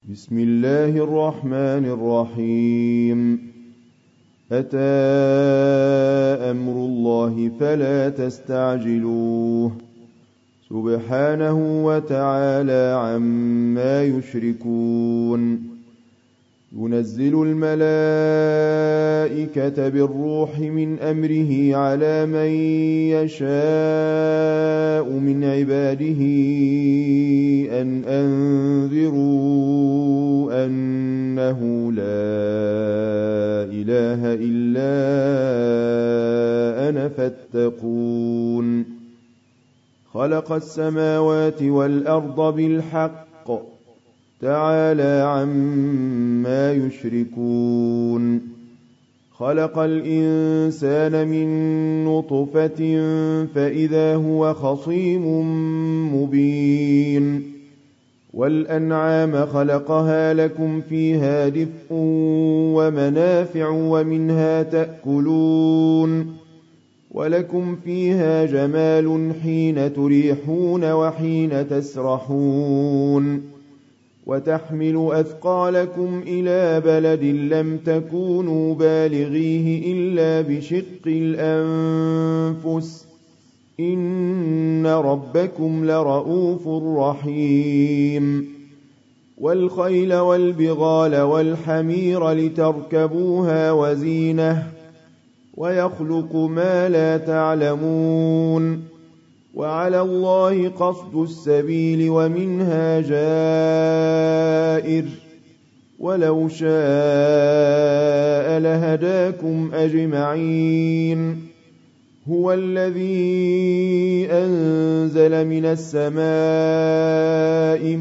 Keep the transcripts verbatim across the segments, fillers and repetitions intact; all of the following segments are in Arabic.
بسم الله الرحمن الرحيم. أتى أمر الله فلا تستعجلوه سبحانه وتعالى عما يشركون. ينزل الملائكة بالروح من أمره على من يشاء من عباده أن أنذروا أنه لا إله إلا أنا فاتقون. خلق السماوات والأرض بالحق تعالى عما يشركون. خلق الإنسان من نطفة فإذا هو خصيم مبين. والأنعام خلقها لكم فيها دفء ومنافع ومنها تأكلون. ولكم فيها جمال حين تريحون وحين تسرحون. وتحمل أثقالكم إلى بلد لم تكونوا بالغيه إلا بشق الأنفس إن ربكم لرؤوف رحيم. والخيل والبغال والحمير لتركبوها وزينة ويخلق ما لا تعلمون. وعلى الله قصد السبيل ومنها جائر ولو شاء لهداكم أجمعين. هو الذي أنزل من السماء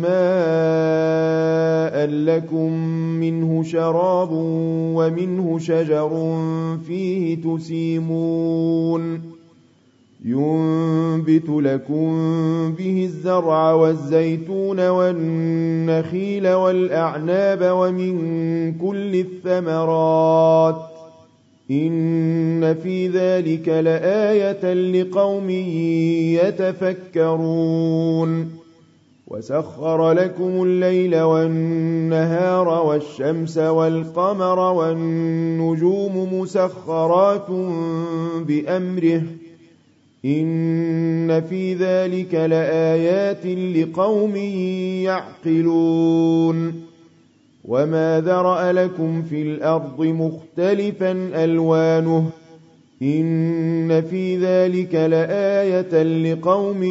ماء لكم منه شراب ومنه شجر فيه تسيمون. ينبت لكم به الزرع والزيتون والنخيل والأعناب ومن كل الثمرات إن في ذلك لآية لقوم يتفكرون. وسخر لكم الليل والنهار والشمس والقمر والنجوم مسخرات بأمره إن في ذلك لآيات لقوم يعقلون. وما ذرأ لكم في الأرض مختلفا ألوانه إن في ذلك لآية لقوم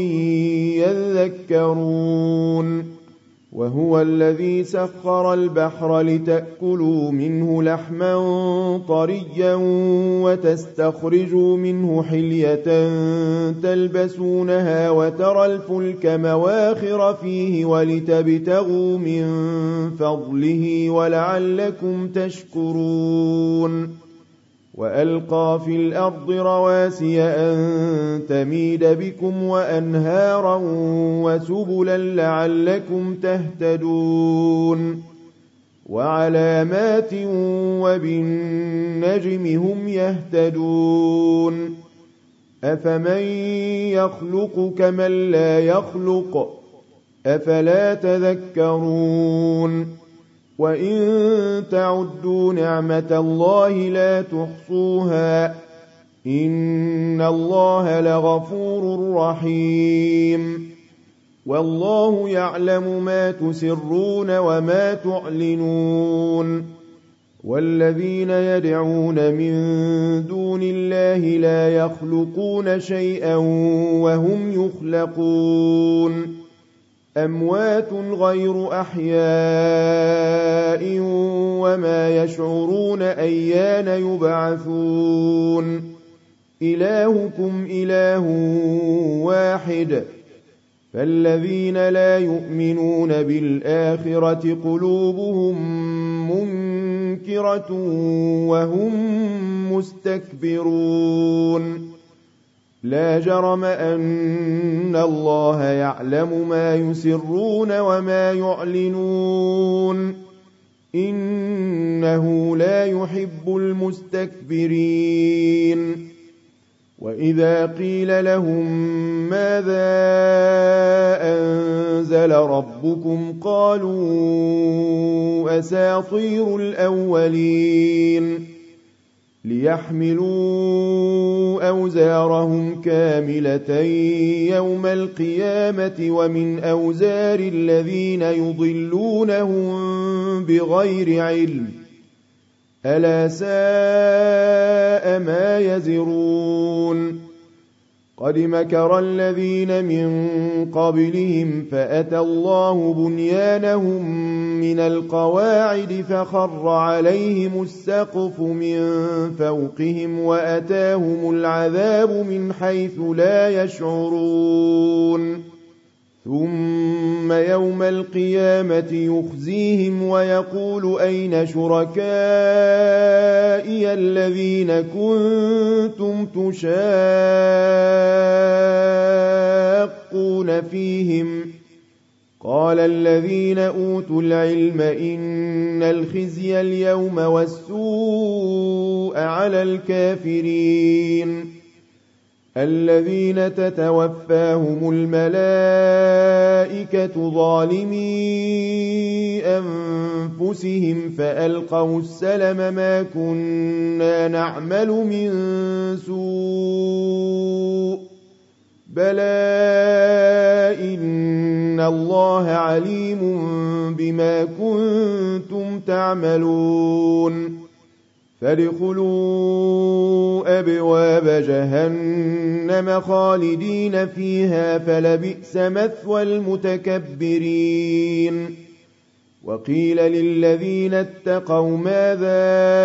يذكرون. وهو الذي سخر البحر لتأكلوا منه لحما طريا وتستخرجوا منه حلية تلبسونها وترى الفلك مواخر فيه ولتبتغوا من فضله ولعلكم تشكرون. وألقى في الأرض رواسي أن تميد بكم وأنهارا وسبلا لعلكم تهتدون. وعلامات وبالنجم هم يهتدون. أفمن يخلق كمن لا يخلق أفلا تذكرون. وإن تعدوا نعمة الله لا تحصوها إن الله لغفور رحيم. والله يعلم ما تسرون وما تعلنون. والذين يدعون من دون الله لا يخلقون شيئا وهم يخلقون. أموات غير أحياء وما يشعرون أيان يبعثون. إلهكم إله واحد فالذين لا يؤمنون بالآخرة قلوبهم منكرة وهم مستكبرون. لا جرم أن الله يعلم ما يسرون وما يعلنون إنه لا يحب المستكبرين. وإذا قيل لهم ماذا أنزل ربكم قالوا أساطير الأولين ليحملوا أوزارهم كاملة يوم القيامة ومن أوزار الذين يضلونهم بغير علم ألا ساء ما يزرون قد مكر الذين من قبلهم فأتى الله بنيانهم من القواعد فخر عليهم السقف من فوقهم وأتاهم العذاب من حيث لا يشعرون ثم يوم القيامة يخزيهم ويقول أين شركائي الذين كنتم تشاقون فيهم قال الذين أوتوا العلم إن الخزي اليوم والسوء على الكافرين الذين تتوفاهم الملائكة ظالمي أنفسهم فألقوا السلم ما كنا نعمل من سوء بلى إن الله عليم بما كنتم تعملون فادخلوا أبواب جهنم خالدين فيها فلبئس مثوى المتكبرين وقيل للذين اتقوا ماذا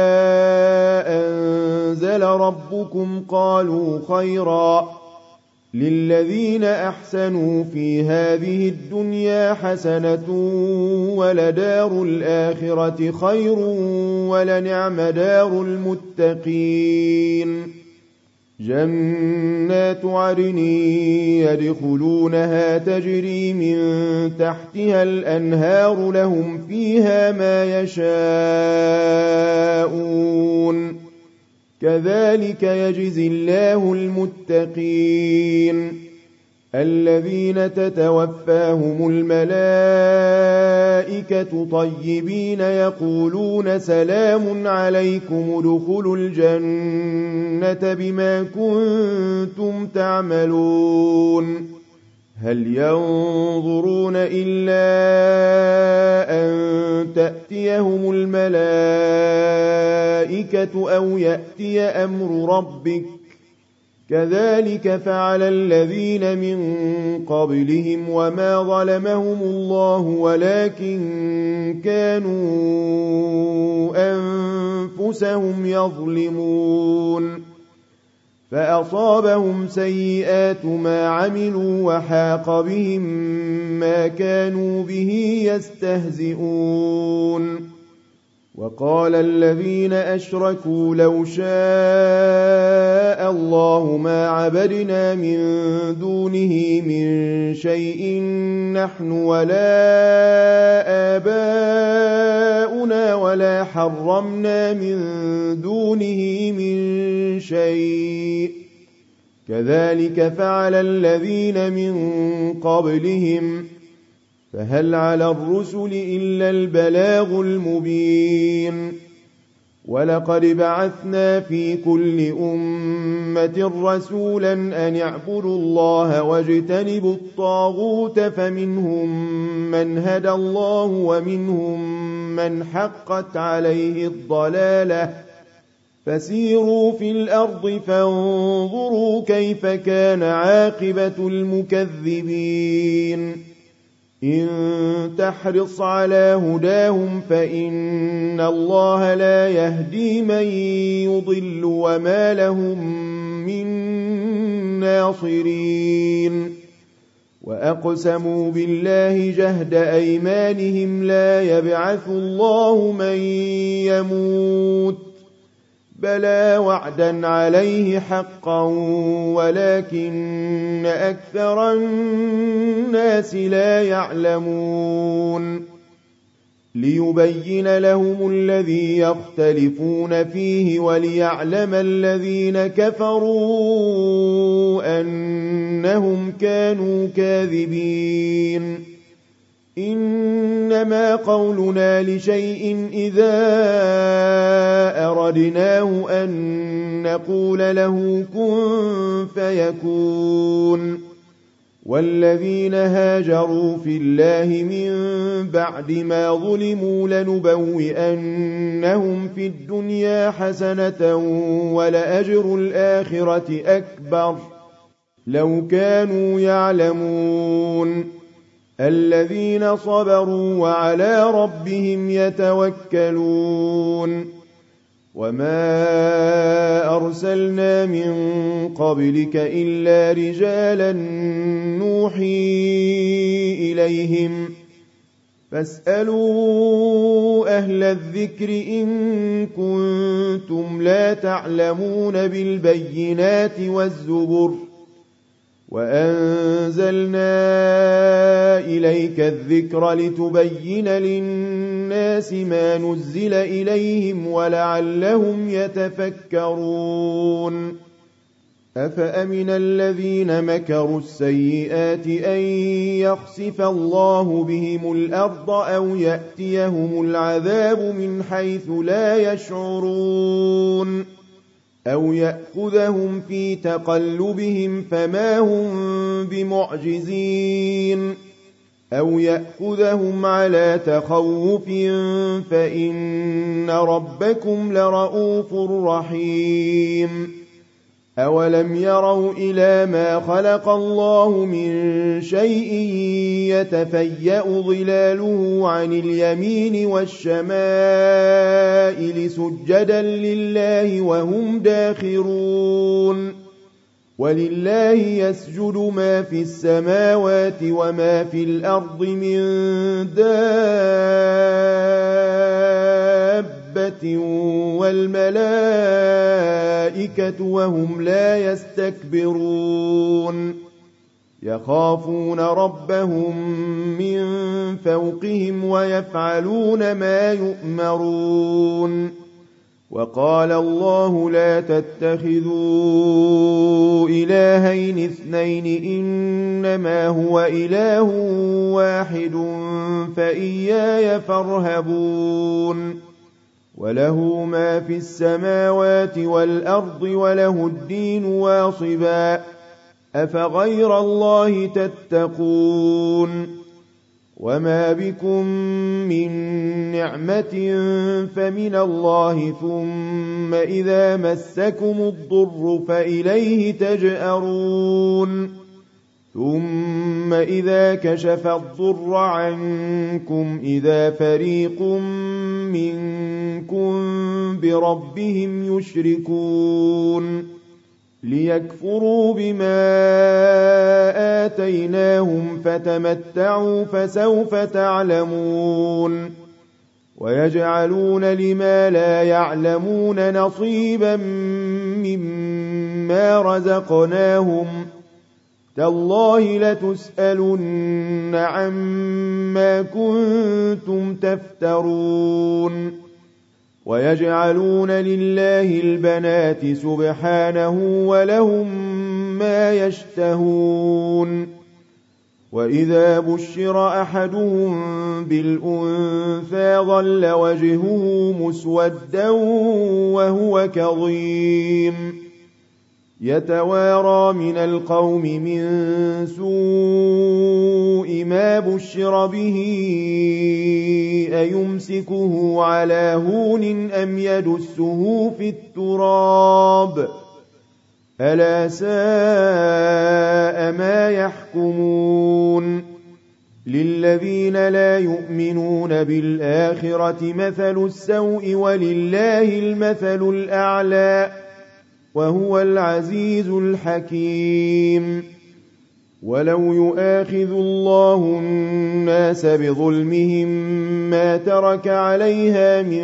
أنزل ربكم قالوا خيرا للذين أحسنوا في هذه الدنيا حسنة ولدار الآخرة خير ولنعم دار المتقين جنات عدن يدخلونها تجري من تحتها الأنهار لهم فيها ما يشاءون كذلك يجزي الله المتقين الذين تتوفاهم الملائكة طيبين يقولون سلام عليكم ادخلوا الجنة بما كنتم تعملون هل ينظرون إلا أن تأتيهم الملائكة أو يأتي أمر ربك كذلك فعل الذين من قبلهم وما ظلمهم الله ولكن كانوا أنفسهم يظلمون فأصابهم سيئات ما عملوا وحاق بهم ما كانوا به يستهزئون وقال الذين أشركوا لو شاء الله ما عبدنا من دونه من شيء نحن ولا آباؤنا ولا حرمنا من دونه من شيء كذلك فعل الذين من قبلهم فهل على الرسل إلا البلاغ المبين ولقد بعثنا في كل أمة رسولا أن اعبدوا الله واجتنبوا الطاغوت فمنهم من هدى الله ومنهم من حقت عليه الضلالة فسيروا في الأرض فانظروا كيف كان عاقبة المكذبين إن تحرص على هداهم فإن الله لا يهدي من يضل وما لهم من ناصرين وأقسموا بالله جهد أيمانهم لا يبعث الله من يموت بلى وعدا عليه حقا ولكن أكثر الناس لا يعلمون ليبين لهم الذي يختلفون فيه وليعلم الذين كفروا أنهم كانوا كاذبين إنما قولنا لشيء إذا أردناه أن نقول له كن فيكون والذين هاجروا في الله من بعد ما ظلموا لنبوئنهم في الدنيا حسنة ولأجر الآخرة أكبر لو كانوا يعلمون الذين صبروا وعلى ربهم يتوكلون وما أرسلنا من قبلك إلا رجالا نوحي إليهم فاسألوا أهل الذكر إن كنتم لا تعلمون بالبينات والزبر وأنزلنا إليك الذكر لتبين للناس ما نزل إليهم ولعلهم يتفكرون أفأمن الذين مكروا السيئات أن يخسف الله بهم الأرض أو يأتيهم العذاب من حيث لا يشعرون أو يأخذهم في تقلبهم فما هم بمعجزين أو يأخذهم على تخوف فإن ربكم لرؤوف رحيم أولم يروا إلى ما خلق الله من شيء يتفيأ ظلاله عن اليمين والشمائل سجدا لله وهم داخرون ولله يسجد ما في السماوات وما في الأرض من دابة والملائكة وهم لا يستكبرون يخافون ربهم من فوقهم ويفعلون ما يؤمرون وقال الله لا تتخذوا إلهين اثنين إنما هو إله واحد فإياي فارهبون وله ما في السماوات والأرض وله الدين واصبا أفغير الله تتقون وما بكم من نعمة فمن الله ثم إذا مسكم الضر فإليه تجأرون ثم إذا كشف الضر عنكم إذا فريق منكم بربهم يشركون ليكفروا بما آتيناهم فتمتعوا فسوف تعلمون ويجعلون لما لا يعلمون نصيبا مما رزقناهم تالله لتسألن عما كنتم تفترون ويجعلون لله البنات سبحانه ولهم ما يشتهون وإذا بشر أحدهم بالأنثى ظل وجهه مسودا وهو كظيم يتوارى من القوم من سوء ما بشر به أيمسكه على هون أم يدسه في التراب ألا ساء ما يحكمون للذين لا يؤمنون بالآخرة مثل السوء ولله المثل الأعلى وهو العزيز الحكيم ولو يؤاخذ الله الناس بظلمهم ما ترك عليها من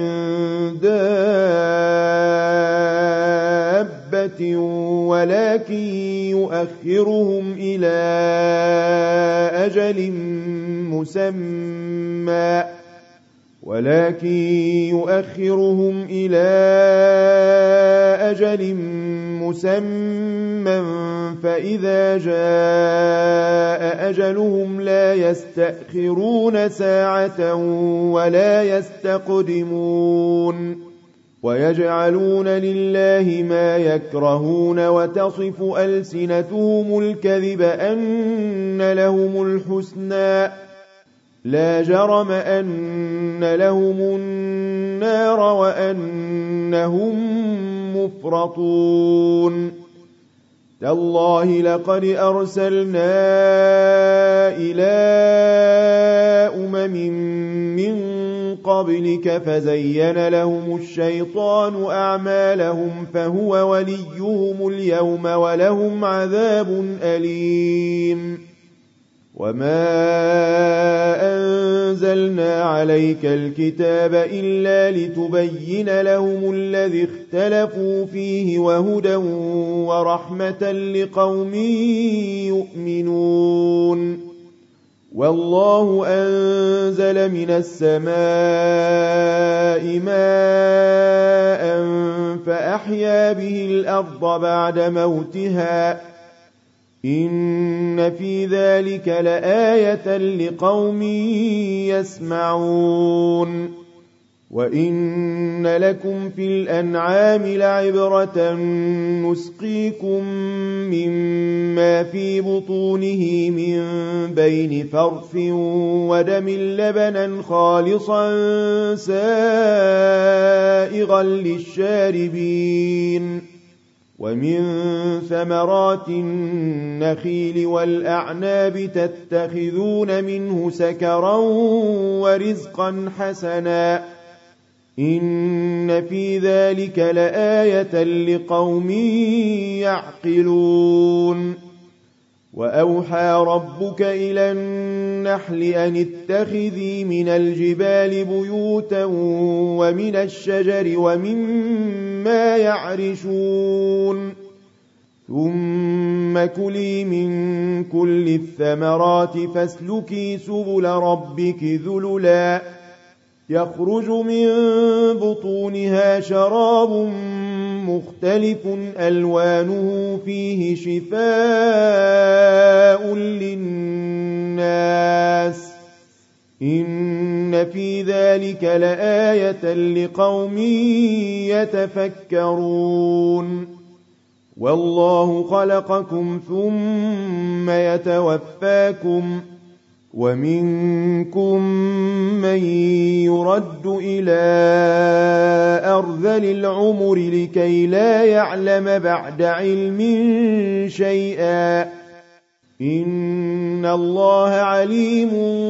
دابة ولكن يؤخرهم إلى أجل مسمى ولكن يؤخرهم إلى أجل مسمى فإذا جاء أجلهم لا يستأخرون ساعة ولا يستقدمون ويجعلون لله ما يكرهون وتصف ألسنتهم الكذب أن لهم الحسنى لا جرم أن لهم النار وأنهم مفرطون تالله لقد أرسلنا إلى أمم من قبلك فزين لهم الشيطان أعمالهم فهو وليهم اليوم ولهم عذاب أليم وما أنزلنا عليك الكتاب إلا لتبين لهم الذي اختلفوا فيه وهدى ورحمة لقوم يؤمنون والله أنزل من السماء ماء فأحيا به الأرض بعد موتها إن في ذلك لآية لقوم يسمعون وإن لكم في الأنعام لعبرة نسقيكم مما في بطونه من بين فرث ودم لبنا خالصا سائغا للشاربين ومن ثمرات النخيل والأعناب تتخذون منه سكرا ورزقا حسنا إن في ذلك لآية لقوم يعقلون وأوحى ربك إلى النحل أن اتخذي من الجبال بيوتا ومن الشجر ومما يعرشون ثم كلي من كل الثمرات فاسلكي سبل ربك ذللا يخرج من بطونها شراب مختلف ألوانه فيه شفاء للناس إن في ذلك لآية لقوم يتفكرون والله خلقكم ثم يتوفاكم ومنكم من يرد إلى أرذل العمر لكي لا يعلم بعد علم شيئا إن الله عليم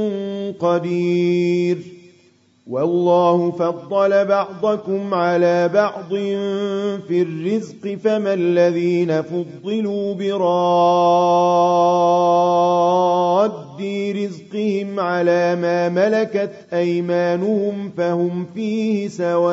قدير والله فضل بعضكم على بعض في الرزق فما الذين فضلوا براد رزقهم على ما ملكت أيمانهم فهم فيه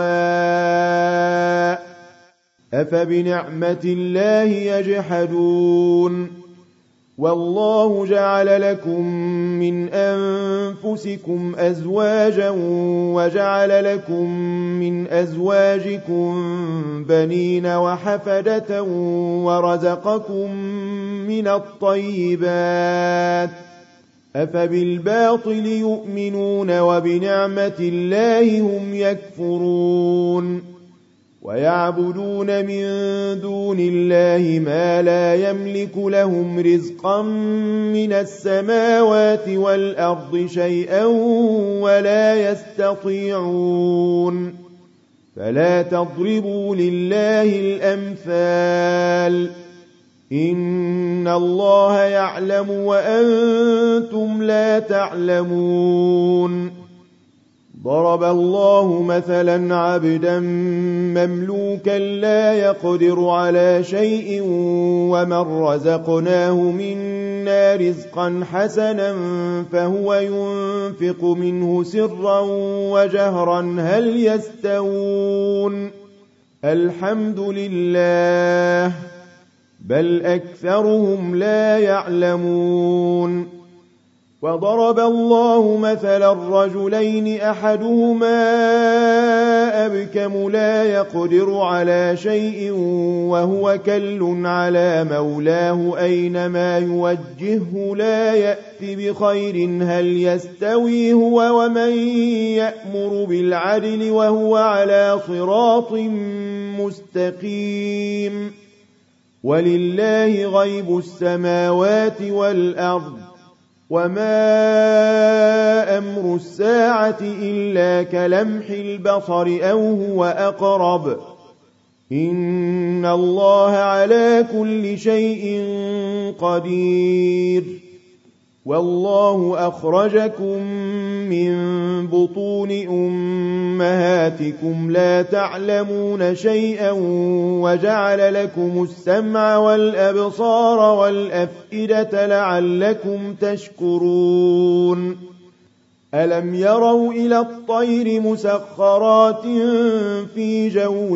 سواء أفبنعمة الله يجحدون والله جعل لكم من أنفسكم أزواجا وجعل لكم من أزواجكم بنين وحفدة ورزقكم من الطيبات أفبالباطل يؤمنون وبنعمة الله هم يكفرون ويعبدون من دون الله ما لا يملك لهم رزقا من السماوات والأرض شيئا ولا يستطيعون فلا تضربوا لله الأمثال إن الله يعلم وأنتم لا تعلمون ضرب الله مثلا عبدا مملوكا لا يقدر على شيء ومن رزقناه منا رزقا حسنا فهو ينفق منه سرا وجهرا هل يستوون الحمد لله بل أكثرهم لا يعلمون وضرب الله مثلا الرجلين أحدهما أبكم لا يقدر على شيء وهو كل على مولاه أينما يوجهه لا يأتي بخير هل يستوي هو ومن يأمر بالعدل وهو على صراط مستقيم ولله غيب السماوات والأرض وما أمر الساعة إلا كلمح البصر أو هو أقرب إن الله على كل شيء قدير والله أخرجكم من بطون أمهاتكم لا تعلمون شيئا وجعل لكم السمع والأبصار والأفئدة لعلكم تشكرون ألم يروا إلى الطير مسخرات في جو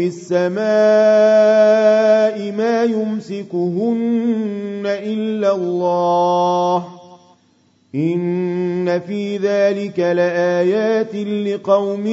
السماء ما يمسكهن إلا الله إن في ذلك لآيات لقوم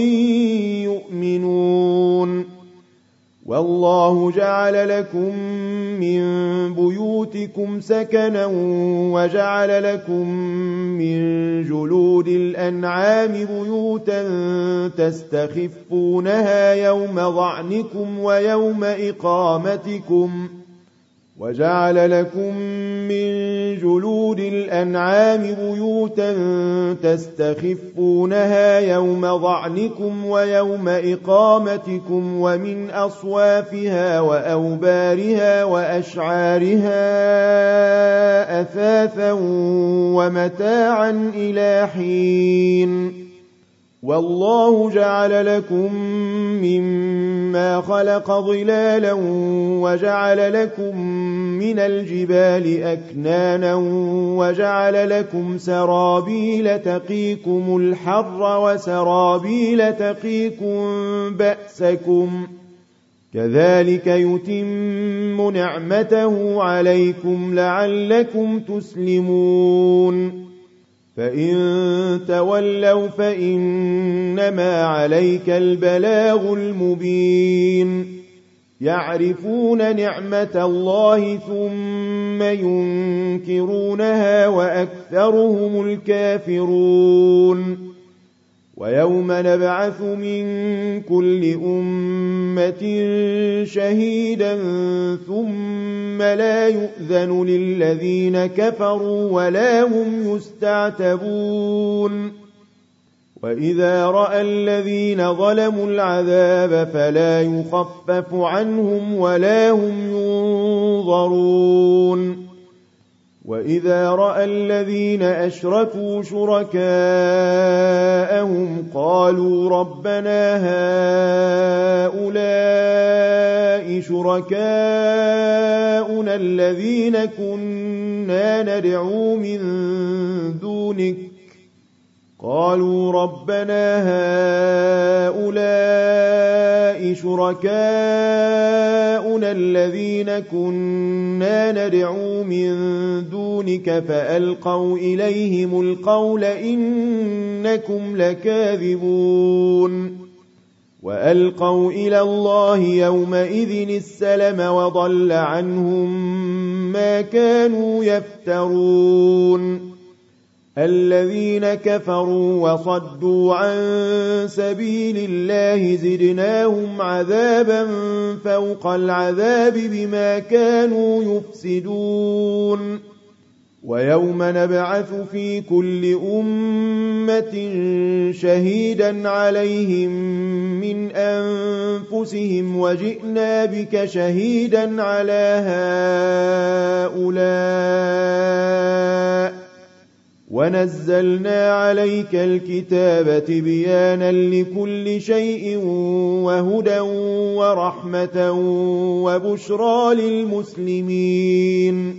يؤمنون والله جعل لكم من بيوتكم سكنا وجعل لكم من جلود الأنعام بيوتا تستخفونها يوم ظعنكم ويوم إقامتكم وجعل لكم من جلود الأنعام بيوتا تستخفونها يوم ظعنكم ويوم إقامتكم ومن أصوافها وأوبارها وأشعارها أثاثا ومتاعا إلى حين والله جعل لكم مما خلق ظلالا وجعل لكم من الجبال أكنانا وجعل لكم سرابيل تقيكم الحر وسرابيل تقيكم بأسكم كذلك يتم نعمته عليكم لعلكم تسلمون فإن تولوا فإنما عليك البلاغ المبين يعرفون نعمة الله ثم ينكرونها وأكثرهم الكافرون ويوم نبعث من كل أمة شهيدا ثم لا يؤذن للذين كفروا ولا هم يستعتبون وإذا رأى الذين ظلموا العذاب فلا يخفف عنهم ولا هم ينظرون وإذا رأى الذين أشركوا شركاءهم قالوا ربنا هؤلاء شركاؤنا الذين كنا ندعو من دونك قالوا ربنا هؤلاء شركاؤنا الذين كنا ندعو من دونك فألقوا إليهم القول إنكم لكاذبون وألقوا إلى الله يومئذ السلم وضل عنهم ما كانوا يفترون الذين كفروا وصدوا عن سبيل الله زدناهم عذابا فوق العذاب بما كانوا يفسدون ويوم نبعث في كل أمة شهيدا عليهم من أنفسهم وجئنا بك شهيدا على هؤلاء ونزلنا عليك الكتاب تبيانا لكل شيء وهدى ورحمة وبشرى للمسلمين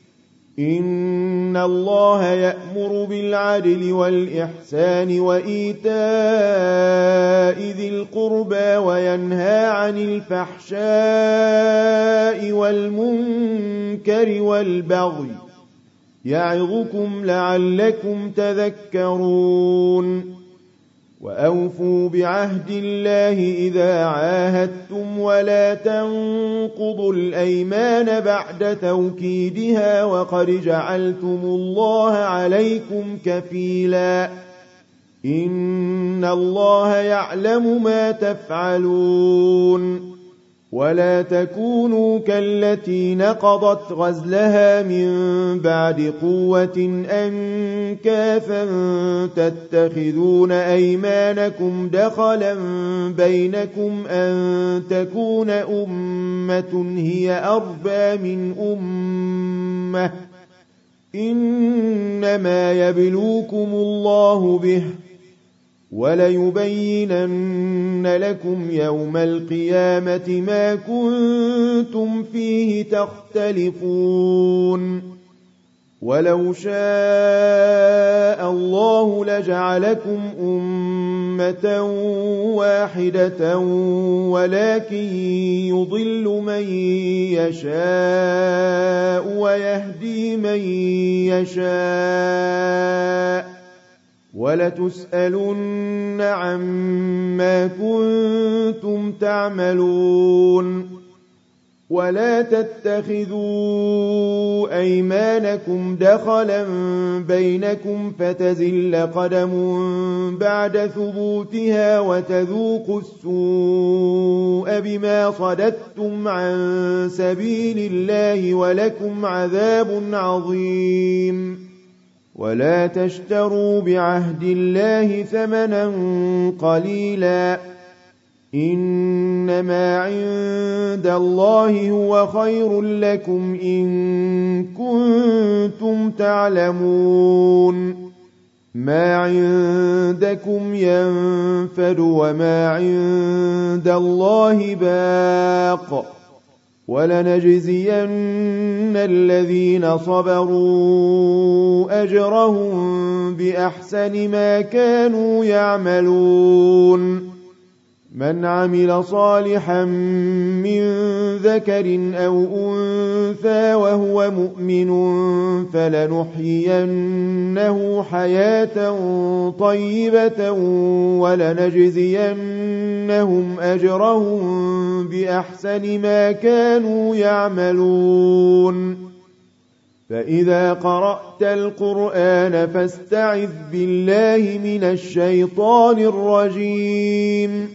إن الله يأمر بالعدل والإحسان وإيتاء ذي القربى وينهى عن الفحشاء والمنكر والبغي يعظكم لعلكم تذكرون وأوفوا بعهد الله إذا عاهدتم ولا تنقضوا الأيمان بعد توكيدها وقد جعلتم الله عليكم كفيلا إن الله يعلم ما تفعلون ولا تكونوا كالتي نقضت غزلها من بعد قوة أنكاثا تتخذون أيمانكم دخلا بينكم أن تكون أمة هي أربى من أمة إنما يبلوكم الله به وليبينن لكم يوم القيامة ما كنتم فيه تختلفون ولو شاء الله لجعلكم أمة واحدة ولكن يضل من يشاء ويهدي من يشاء ولتسألن عما كنتم تعملون ولا تتخذوا أيمانكم دخلا بينكم فتزل قدم بعد ثبوتها وتذوقوا السوء بما صددتم عن سبيل الله ولكم عذاب عظيم ولا تشتروا بعهد الله ثمنا قليلا إنما عند الله هو خير لكم إن كنتم تعلمون ما عندكم ينفد وما عند الله باق ولنجزين الذين صبروا أجرهم بأحسن ما كانوا يعملون من عمل صالحا من ذكر أو أنثى وهو مؤمن فلنحيينه حياة طيبة ولنجزينهم أجرهم بأحسن ما كانوا يعملون فإذا قرأت القرآن فاستعذ بالله من الشيطان الرجيم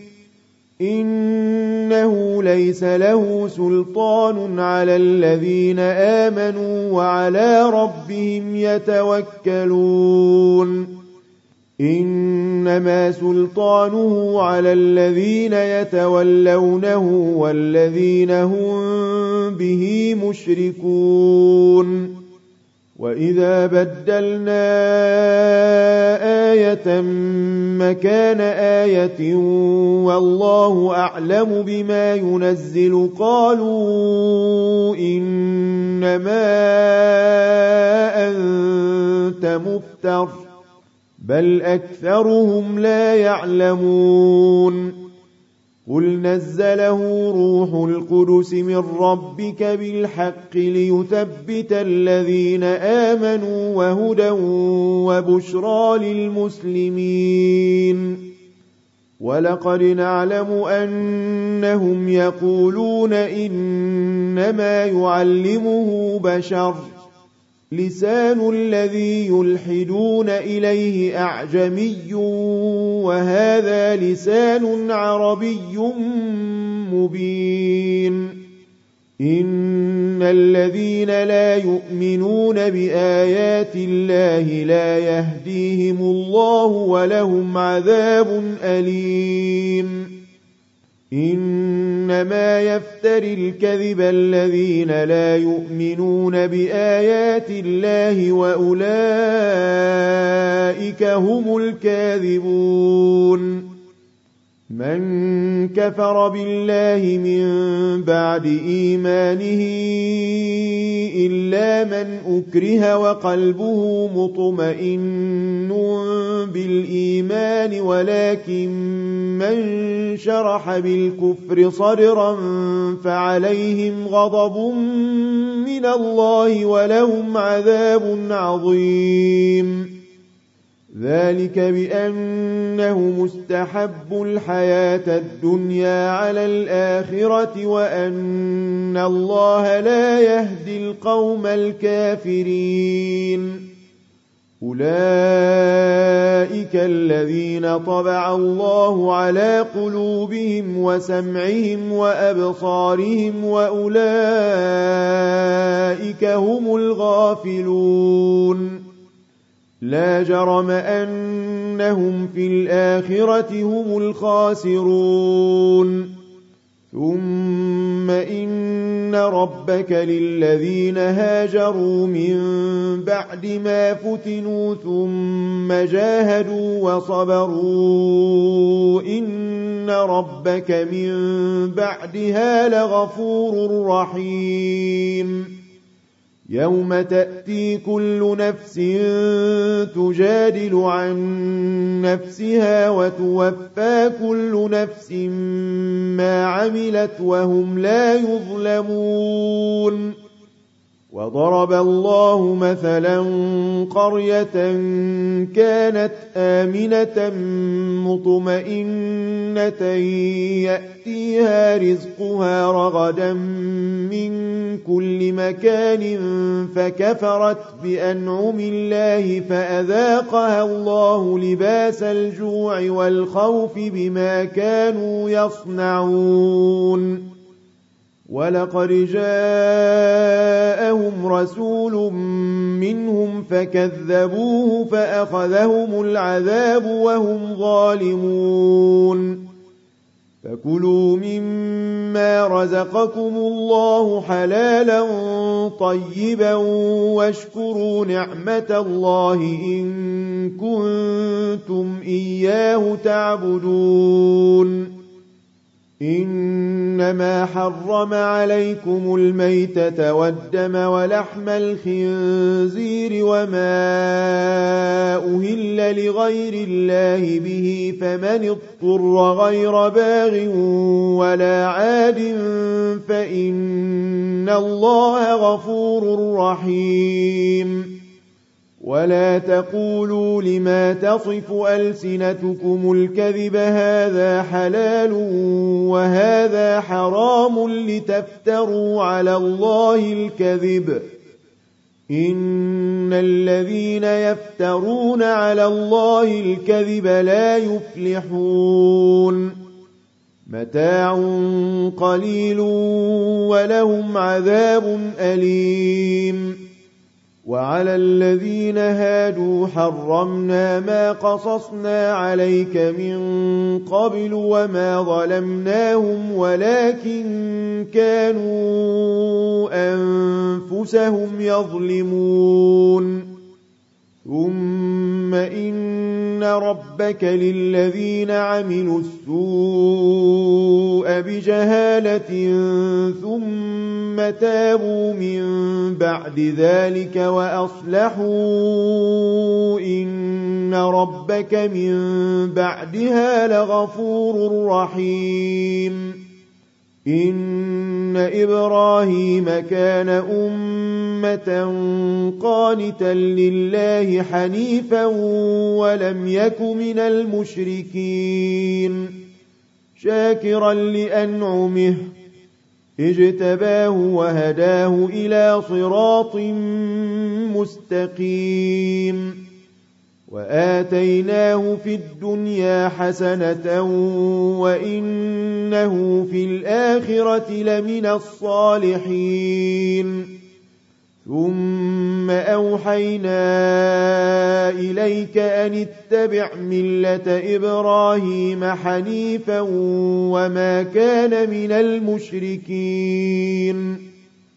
إنه ليس له سلطان على الذين آمنوا وعلى ربهم يتوكلون إنما سلطانه على الذين يتولونه والذين هم به مشركون وإذا بدلنا آية مكان آية والله أعلم بما ينزل قالوا إنما أنت مفتر بل أكثرهم لا يعلمون قل نزله روح القدس من ربك بالحق ليثبت الذين آمنوا وهدى وبشرى للمسلمين ولقد نعلم أنهم يقولون إنما يعلمه بشر لسان الذي يلحدون إليه أعجمي وهذا لسان عربي مبين إن الذين لا يؤمنون بآيات الله لا يهديهم الله ولهم عذاب أليم إنما يفتري الكذب الذين لا يؤمنون بآيات الله وأولئك هم الكاذبون من كفر بالله من بعد إيمانه إلا من أكره وقلبه مطمئن بالإيمان ولكن من شرح بالكفر صدرا فعليهم غضب من الله ولهم عذاب عظيم. ذلك بأنه مستحب الحياة الدنيا على الآخرة وأن الله لا يهدي القوم الكافرين. أولئك الذين طبع الله على قلوبهم وسمعهم وأبصارهم وأولئك هم الغافلون. لا جرم أنهم في الآخرة هم الخاسرون. ثم إن ربك للذين هاجروا من بعد ما فتنوا ثم جاهدوا وصبروا إن ربك من بعدها لغفور رحيم. يوم تأتي كل نفس تجادل عن نفسها وتوفى كل نفس ما عملت وهم لا يظلمون. وضرب الله مثلا قرية كانت آمنة مطمئنة يأتيها رزقها رغدا من كل مكان فكفرت بأنعم الله فأذاقها الله لباس الجوع والخوف بما كانوا يصنعون. ولقد جاءهم رسول منهم فكذبوه فأخذهم العذاب وهم ظالمون. فكلوا مما رزقكم الله حلالا طيبا واشكروا نعمة الله إن كنتم إياه تعبدون. إنما حرم عليكم الميتة والدم ولحم الخنزير وما أهل لغير الله به فمن اضطر غير باغ ولا عاد فإن الله غفور رحيم. ولا تقولوا لما تصف ألسنتكم الكذب هذا حلال وهذا حرام لتفتروا على الله الكذب. إن الذين يفترون على الله الكذب لا يفلحون. متاع قليل ولهم عذاب أليم. وعلى الذين هادوا حرمنا ما قصصنا عليك من قبل وما ظلمناهم ولكن كانوا أنفسهم يظلمون. ثم إن ربك للذين عملوا السوء بجهالة ثم تابوا من بعد ذلك وأصلحوا إن ربك من بعدها لغفور رحيم. إن إبراهيم كان أمة قانتا لله حنيفا ولم يك من المشركين شاكرا لأنعمه اجتباه وهداه إلى صراط مستقيم. وآتيناه في الدنيا حسنة وإنه في الآخرة لمن الصالحين. ثم أوحينا إليك أن اتبع ملة إبراهيم حنيفا وما كان من المشركين.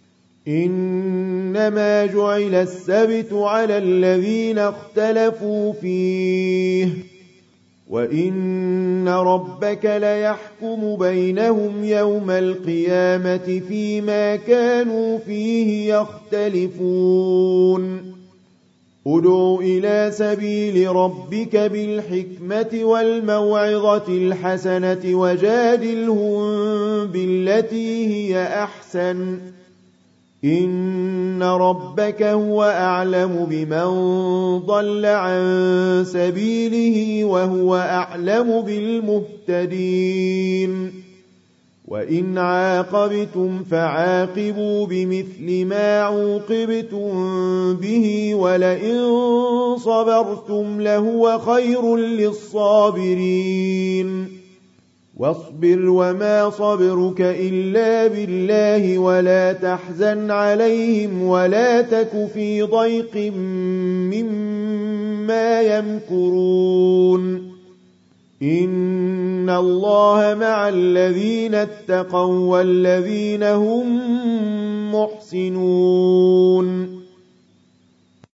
إنما جعل السبت على الذين اختلفوا فيه وإن ربك ليحكم بينهم يوم القيامة فيما كانوا فيه يختلفون ادع إلى سبيل ربك بالحكمة والموعظة الحسنة وجادلهم بالتي هي أحسن إن ربك هو أعلم بمن ضل عن سبيله وهو أعلم بالمهتدين وإن عاقبتم فعاقبوا بمثل ما عوقبتم به ولئن صبرتم لهو خير للصابرين واصبر وما صبرك إلا بالله ولا تحزن عليهم ولا تك في ضيق مما يمكرون إن الله مع الذين اتقوا والذين هم محسنون